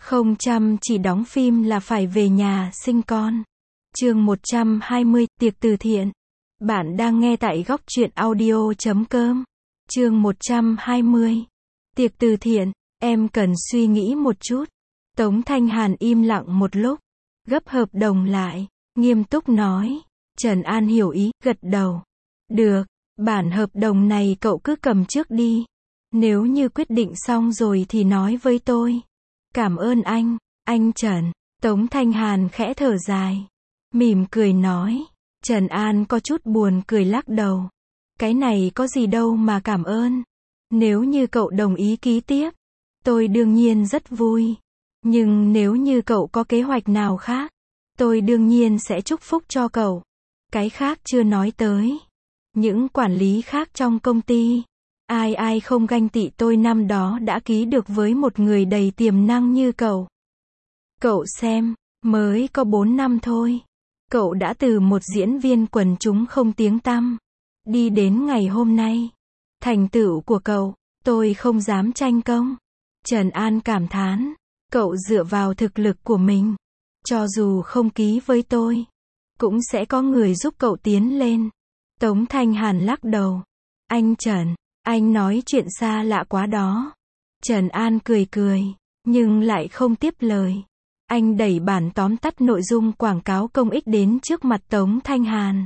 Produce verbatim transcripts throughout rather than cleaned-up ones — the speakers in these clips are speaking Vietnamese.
Không chăm chỉ đóng phim là phải về nhà sinh con. Chương một trăm hai mươi, tiệc từ thiện. Bạn đang nghe tại góc truyện audio chấm com. Chương một trăm hai mươi. Tiệc từ thiện, em cần suy nghĩ một chút. Tống Thanh Hàn im lặng một lúc, gấp hợp đồng lại, nghiêm túc nói. Trần An hiểu ý, gật đầu. Được, bản hợp đồng này cậu cứ cầm trước đi. Nếu như quyết định xong rồi thì nói với tôi. Cảm ơn anh, anh Trần. Tống Thanh Hàn khẽ thở dài, mỉm cười nói. Trần An có chút buồn cười lắc đầu. Cái này có gì đâu mà cảm ơn. Nếu như cậu đồng ý ký tiếp, tôi đương nhiên rất vui. Nhưng nếu như cậu có kế hoạch nào khác, tôi đương nhiên sẽ chúc phúc cho cậu. Cái khác chưa nói tới. Những quản lý khác trong công ty, ai ai không ganh tị tôi năm đó đã ký được với một người đầy tiềm năng như cậu. Cậu xem, mới có bốn năm thôi. Cậu đã từ một diễn viên quần chúng không tiếng tăm, đi đến ngày hôm nay. Thành tựu của cậu, tôi không dám tranh công. Trần An cảm thán, cậu dựa vào thực lực của mình. Cho dù không ký với tôi, cũng sẽ có người giúp cậu tiến lên. Tống Thanh Hàn lắc đầu. Anh Trần, anh nói chuyện xa lạ quá đó. Trần An cười cười, nhưng lại không tiếp lời. Anh đẩy bản tóm tắt nội dung quảng cáo công ích đến trước mặt Tống Thanh Hàn.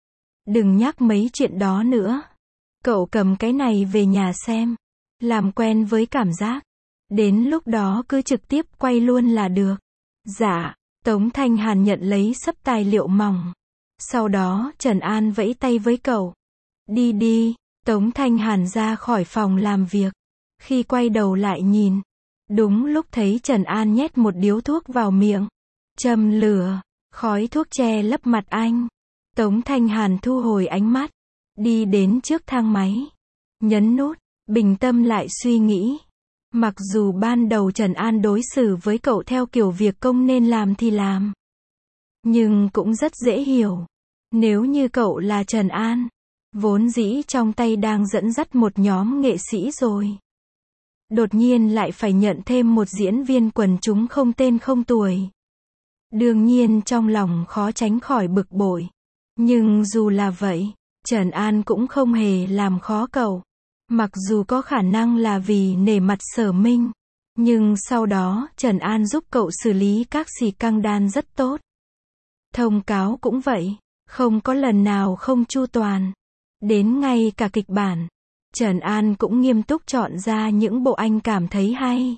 Đừng nhắc mấy chuyện đó nữa. Cậu cầm cái này về nhà xem. Làm quen với cảm giác. Đến lúc đó cứ trực tiếp quay luôn là được. Dạ. Tống Thanh Hàn nhận lấy xấp tài liệu mỏng. Sau đó Trần An vẫy tay với cậu. Đi đi. Tống Thanh Hàn ra khỏi phòng làm việc. Khi quay đầu lại nhìn, đúng lúc thấy Trần An nhét một điếu thuốc vào miệng. Châm lửa, khói thuốc che lấp mặt anh. Tống Thanh Hàn thu hồi ánh mắt, đi đến trước thang máy, nhấn nút, bình tâm lại suy nghĩ. Mặc dù ban đầu Trần An đối xử với cậu theo kiểu việc công nên làm thì làm, nhưng cũng rất dễ hiểu. Nếu như cậu là Trần An, vốn dĩ trong tay đang dẫn dắt một nhóm nghệ sĩ rồi, đột nhiên lại phải nhận thêm một diễn viên quần chúng không tên không tuổi. Đương nhiên trong lòng khó tránh khỏi bực bội. Nhưng dù là vậy, Trần An cũng không hề làm khó cậu. Mặc dù có khả năng là vì nể mặt Sở Minh, nhưng sau đó Trần An giúp cậu xử lý các xì căng đan rất tốt. Thông cáo cũng vậy, không có lần nào không chu toàn. Đến ngay cả kịch bản, Trần An cũng nghiêm túc chọn ra những bộ anh cảm thấy hay.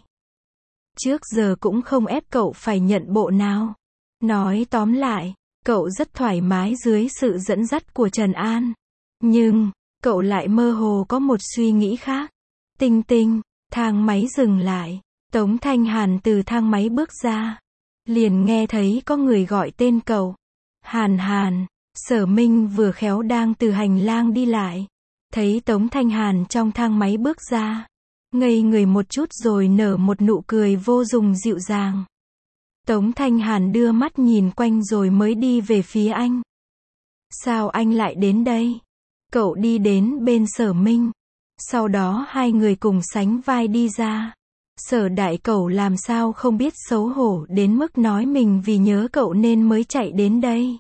Trước giờ cũng không ép cậu phải nhận bộ nào. Nói tóm lại, cậu rất thoải mái dưới sự dẫn dắt của Trần An. Nhưng, cậu lại mơ hồ có một suy nghĩ khác. Tinh tinh, thang máy dừng lại. Tống Thanh Hàn từ thang máy bước ra. Liền nghe thấy có người gọi tên cậu. Hàn Hàn. Sở Minh vừa khéo đang từ hành lang đi lại. Thấy Tống Thanh Hàn trong thang máy bước ra. Ngây người một chút rồi nở một nụ cười vô cùng dịu dàng. Tống Thanh Hàn đưa mắt nhìn quanh rồi mới đi về phía anh. Sao anh lại đến đây? Cậu đi đến bên Sở Minh. Sau đó hai người cùng sánh vai đi ra. Sở đại cẩu làm sao không biết xấu hổ đến mức nói mình vì nhớ cậu nên mới chạy đến đây.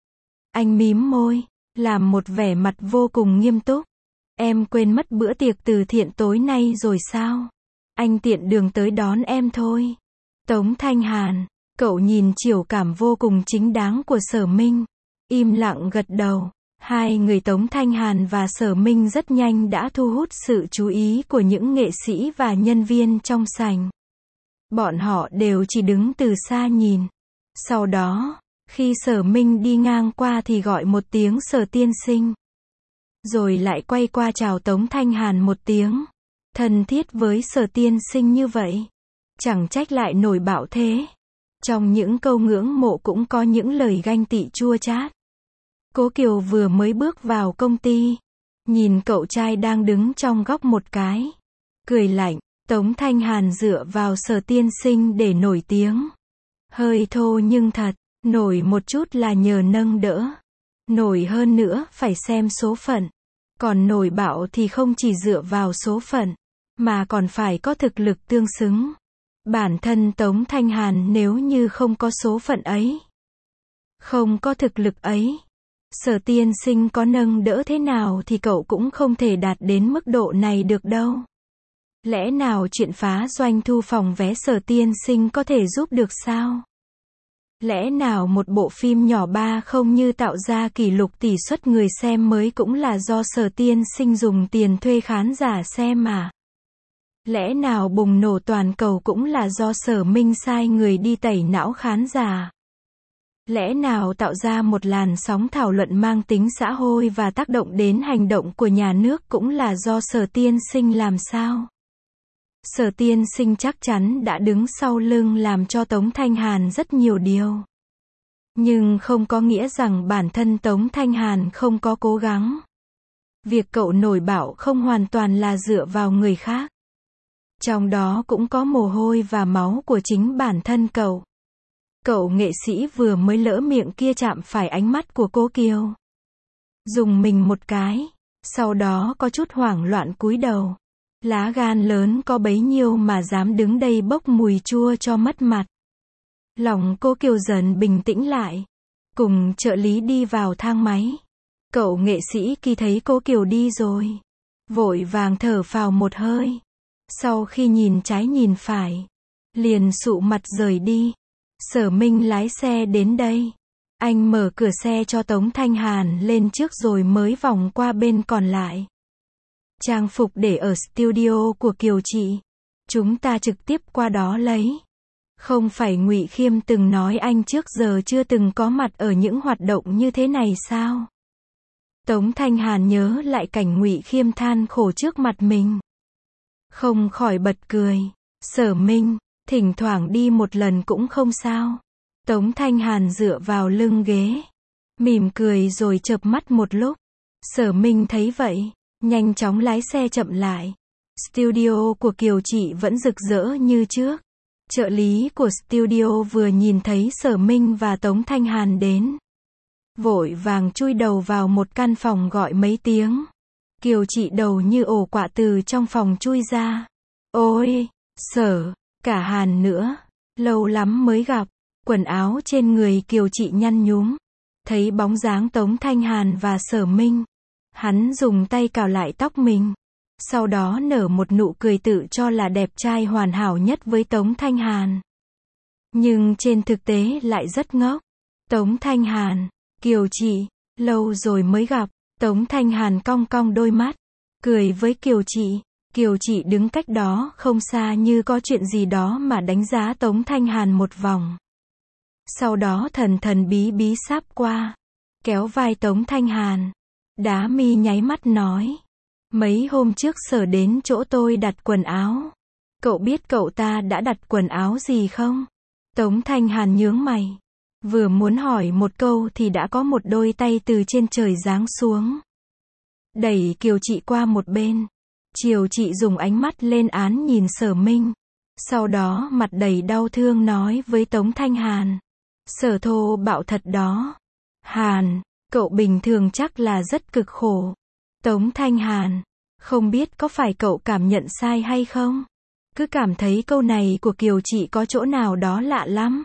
Anh mím môi, làm một vẻ mặt vô cùng nghiêm túc. Em quên mất bữa tiệc từ thiện tối nay rồi sao? Anh tiện đường tới đón em thôi. Tống Thanh Hàn, cậu nhìn chiều cảm vô cùng chính đáng của Sở Minh. Im lặng gật đầu. Hai người Tống Thanh Hàn và Sở Minh rất nhanh đã thu hút sự chú ý của những nghệ sĩ và nhân viên trong sảnh. Bọn họ đều chỉ đứng từ xa nhìn. Sau đó, khi Sở Minh đi ngang qua thì gọi một tiếng Sở tiên sinh. Rồi lại quay qua chào Tống Thanh Hàn một tiếng. Thân thiết với Sở tiên sinh như vậy, chẳng trách lại nổi bạo thế. Trong những câu ngưỡng mộ cũng có những lời ganh tị chua chát. Cố Kiều vừa mới bước vào công ty, nhìn cậu trai đang đứng trong góc một cái, cười lạnh. Tống Thanh Hàn dựa vào Sở tiên sinh để nổi tiếng. Hơi thô nhưng thật, nổi một chút là nhờ nâng đỡ. Nổi hơn nữa phải xem số phận. Còn nổi bạo thì không chỉ dựa vào số phận, mà còn phải có thực lực tương xứng. Bản thân Tống Thanh Hàn nếu như không có số phận ấy, không có thực lực ấy, Sở tiên sinh có nâng đỡ thế nào thì cậu cũng không thể đạt đến mức độ này được đâu. Lẽ nào chuyện phá doanh thu phòng vé Sở tiên sinh có thể giúp được sao? Lẽ nào một bộ phim nhỏ ba không như tạo ra kỷ lục tỷ suất người xem mới cũng là do Sở tiên sinh dùng tiền thuê khán giả xem mà? Lẽ nào bùng nổ toàn cầu cũng là do Sở Minh sai người đi tẩy não khán giả? Lẽ nào tạo ra một làn sóng thảo luận mang tính xã hội và tác động đến hành động của nhà nước cũng là do Sở tiên sinh làm sao? Sở tiên sinh chắc chắn đã đứng sau lưng làm cho Tống Thanh Hàn rất nhiều điều. Nhưng không có nghĩa rằng bản thân Tống Thanh Hàn không có cố gắng. Việc cậu nổi bạo không hoàn toàn là dựa vào người khác. Trong đó cũng có mồ hôi và máu của chính bản thân cậu. Cậu nghệ sĩ vừa mới lỡ miệng kia chạm phải ánh mắt của cô Kiều. Dùng mình một cái, sau đó có chút hoảng loạn cúi đầu. Lá gan lớn có bấy nhiêu mà dám đứng đây bốc mùi chua cho mất mặt. Lòng cô Kiều dần bình tĩnh lại. Cùng trợ lý đi vào thang máy. Cậu nghệ sĩ khi thấy cô Kiều đi rồi, vội vàng thở phào một hơi. Sau khi nhìn trái nhìn phải, liền sụ mặt rời đi. Sở Minh lái xe đến đây. Anh mở cửa xe cho Tống Thanh Hàn lên trước rồi mới vòng qua bên còn lại. Trang phục để ở studio của Kiều chị. Chúng ta trực tiếp qua đó lấy. Không phải Ngụy Khiêm từng nói anh trước giờ chưa từng có mặt ở những hoạt động như thế này sao? Tống Thanh Hàn nhớ lại cảnh Ngụy Khiêm than khổ trước mặt mình. Không khỏi bật cười. Sở Minh, thỉnh thoảng đi một lần cũng không sao. Tống Thanh Hàn dựa vào lưng ghế, mỉm cười rồi chợp mắt một lúc. Sở Minh thấy vậy, nhanh chóng lái xe chậm lại. Studio của Kiều chị vẫn rực rỡ như trước. Trợ lý của studio vừa nhìn thấy Sở Minh và Tống Thanh Hàn đến, vội vàng chui đầu vào một căn phòng gọi mấy tiếng. Kiều chị đầu như ổ quạ từ trong phòng chui ra. Ôi, Sở, cả Hàn nữa, lâu lắm mới gặp. Quần áo trên người Kiều chị nhăn nhúm. Thấy bóng dáng Tống Thanh Hàn và Sở Minh, hắn dùng tay cào lại tóc mình. Sau đó nở một nụ cười tự cho là đẹp trai hoàn hảo nhất với Tống Thanh Hàn. Nhưng trên thực tế lại rất ngốc. Tống Thanh Hàn, Kiều chị, lâu rồi mới gặp. Tống Thanh Hàn cong cong đôi mắt, cười với Kiều chị. Kiều chị đứng cách đó không xa như có chuyện gì đó mà đánh giá Tống Thanh Hàn một vòng. Sau đó thần thần bí bí sáp qua, kéo vai Tống Thanh Hàn. Đá mi nháy mắt nói. Mấy hôm trước Sở đến chỗ tôi đặt quần áo. Cậu biết cậu ta đã đặt quần áo gì không? Tống Thanh Hàn nhướng mày. Vừa muốn hỏi một câu thì đã có một đôi tay từ trên trời giáng xuống, đẩy Kiều chị qua một bên. Kiều chị dùng ánh mắt lên án nhìn Sở Minh. Sau đó mặt đầy đau thương nói với Tống Thanh Hàn. Sở thô bạo thật đó. Hàn, cậu bình thường chắc là rất cực khổ. Tống Thanh Hàn, không biết có phải cậu cảm nhận sai hay không? Cứ cảm thấy câu này của Kiều chị có chỗ nào đó lạ lắm.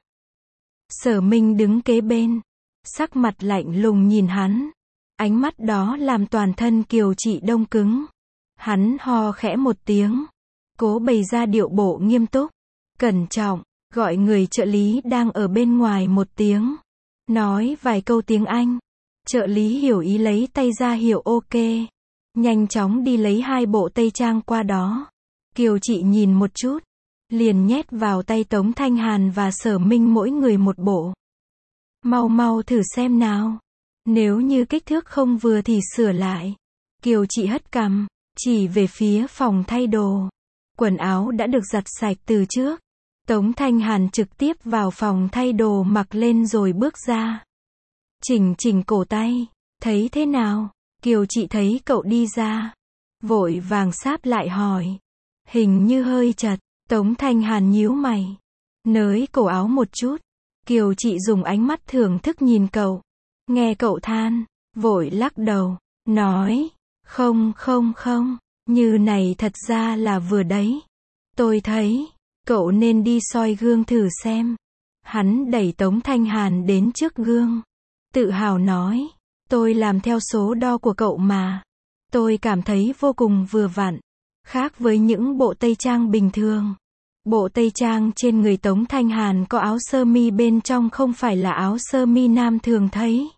Sở Minh đứng kế bên, sắc mặt lạnh lùng nhìn hắn. Ánh mắt đó làm toàn thân Kiều chị đông cứng. Hắn ho khẽ một tiếng, cố bày ra điệu bộ nghiêm túc, cẩn trọng, gọi người trợ lý đang ở bên ngoài một tiếng, nói vài câu tiếng Anh. Trợ lý hiểu ý lấy tay ra hiệu ok, nhanh chóng đi lấy hai bộ tây trang qua đó. Kiều chị nhìn một chút, liền nhét vào tay Tống Thanh Hàn và Sở Minh mỗi người một bộ. Mau mau thử xem nào, nếu như kích thước không vừa thì sửa lại. Kiều chị hất cằm, chỉ về phía phòng thay đồ. Quần áo đã được giặt sạch từ trước. Tống Thanh Hàn trực tiếp vào phòng thay đồ mặc lên rồi bước ra. Chỉnh chỉnh cổ tay, thấy thế nào? Kiều chị thấy cậu đi ra, vội vàng sáp lại hỏi. Hình như hơi chật. Tống Thanh Hàn nhíu mày, nới cổ áo một chút. Kiều chị dùng ánh mắt thưởng thức nhìn cậu. Nghe cậu than, vội lắc đầu, nói. Không không không, như này thật ra là vừa đấy. Tôi thấy, Cậu nên đi soi gương thử xem. Hắn đẩy Tống Thanh Hàn đến trước gương. Tự hào nói. Tôi làm theo số đo của cậu mà. Tôi cảm thấy vô cùng vừa vặn. Khác với những bộ tây trang bình thường. Bộ tây trang trên người Tống Thanh Hàn có áo sơ mi bên trong không phải là áo sơ mi nam thường thấy.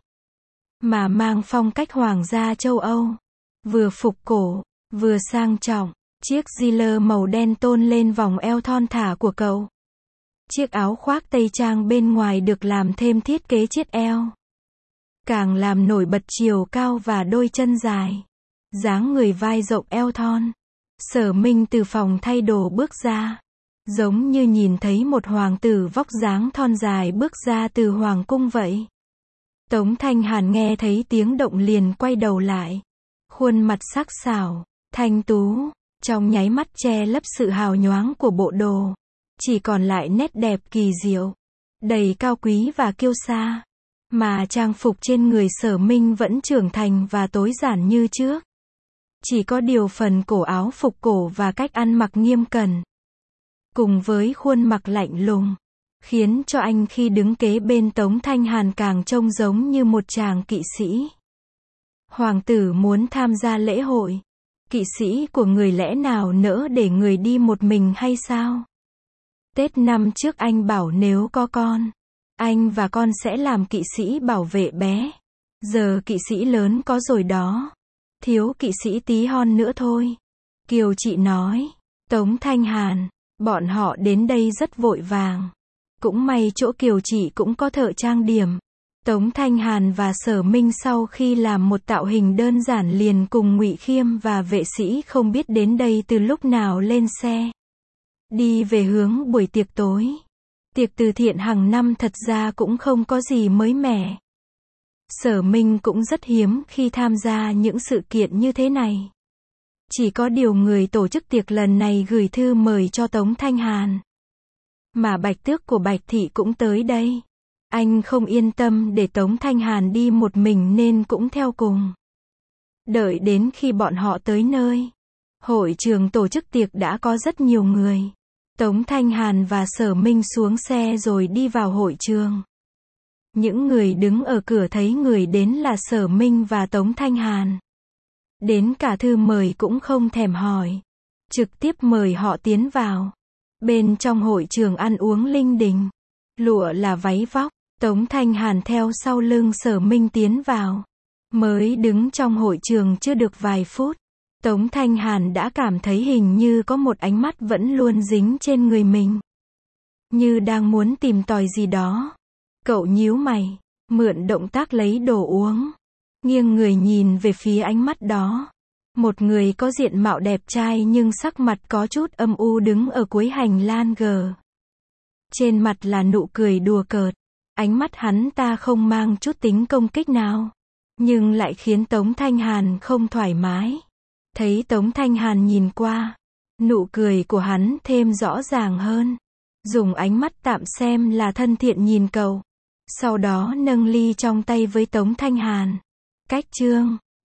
Mà mang phong cách hoàng gia châu Âu. Vừa phục cổ, vừa sang trọng. Chiếc gilet màu đen tôn lên vòng eo thon thả của cậu. Chiếc áo khoác tây trang bên ngoài được làm thêm thiết kế chiết eo. Càng làm nổi bật chiều cao và đôi chân dài. Dáng người vai rộng eo thon. Sở Minh từ phòng thay đồ bước ra. Giống như nhìn thấy một hoàng tử vóc dáng thon dài bước ra từ hoàng cung vậy. Tống Thanh Hàn nghe thấy tiếng động liền quay đầu lại. Khuôn mặt sắc sảo, thanh tú, trong nháy mắt che lấp sự hào nhoáng của bộ đồ. Chỉ còn lại nét đẹp kỳ diệu, đầy cao quý và kiêu sa. Mà trang phục trên người Sở Minh vẫn trưởng thành và tối giản như trước. Chỉ có điều phần cổ áo phục cổ và cách ăn mặc nghiêm cẩn. Cùng với khuôn mặt lạnh lùng. Khiến cho anh khi đứng kế bên Tống Thanh Hàn càng trông giống như một chàng kỵ sĩ. Hoàng tử muốn tham gia lễ hội. Kỵ sĩ của người lẽ nào nỡ để người đi một mình hay sao? Tết năm trước anh bảo nếu có con, anh và con sẽ làm kỵ sĩ bảo vệ bé. Giờ kỵ sĩ lớn có rồi đó. Thiếu kỵ sĩ tí hon nữa thôi. Kiều Chị nói. Tống Thanh Hàn, bọn họ đến đây rất vội vàng. Cũng may chỗ Kiều Chị cũng có thợ trang điểm. Tống Thanh Hàn và Sở Minh sau khi làm một tạo hình đơn giản liền cùng Ngụy Khiêm và vệ sĩ không biết đến đây từ lúc nào lên xe. Đi về hướng buổi tiệc tối. Tiệc từ thiện hàng năm thật ra cũng không có gì mới mẻ. Sở Minh cũng rất hiếm khi tham gia những sự kiện như thế này. Chỉ có điều người tổ chức tiệc lần này gửi thư mời cho Tống Thanh Hàn. Mà Bạch Tước của Bạch Thị cũng tới đây. Anh không yên tâm để Tống Thanh Hàn đi một mình nên cũng theo cùng. Đợi đến khi bọn họ tới nơi. Hội trường tổ chức tiệc đã có rất nhiều người. Tống Thanh Hàn và Sở Minh xuống xe rồi đi vào hội trường. Những người đứng ở cửa thấy người đến là Sở Minh và Tống Thanh Hàn. Đến cả thư mời cũng không thèm hỏi. Trực tiếp mời họ tiến vào. Bên trong hội trường ăn uống linh đình. Lụa là váy vóc. Tống Thanh Hàn theo sau lưng Sở Minh tiến vào. Mới đứng trong hội trường chưa được vài phút. Tống Thanh Hàn đã cảm thấy hình như có một ánh mắt vẫn luôn dính trên người mình. Như đang muốn tìm tòi gì đó. Cậu nhíu mày, mượn động tác lấy đồ uống. Nghiêng người nhìn về phía ánh mắt đó. Một người có diện mạo đẹp trai nhưng sắc mặt có chút âm u đứng ở cuối hành lang gờ. Trên mặt là nụ cười đùa cợt. Ánh mắt hắn ta không mang chút tính công kích nào. Nhưng lại khiến Tống Thanh Hàn không thoải mái. Thấy Tống Thanh Hàn nhìn qua. Nụ cười của hắn thêm rõ ràng hơn. Dùng ánh mắt tạm xem là thân thiện nhìn cậu. Sau đó nâng ly trong tay với Tống Thanh Hàn. Cách chương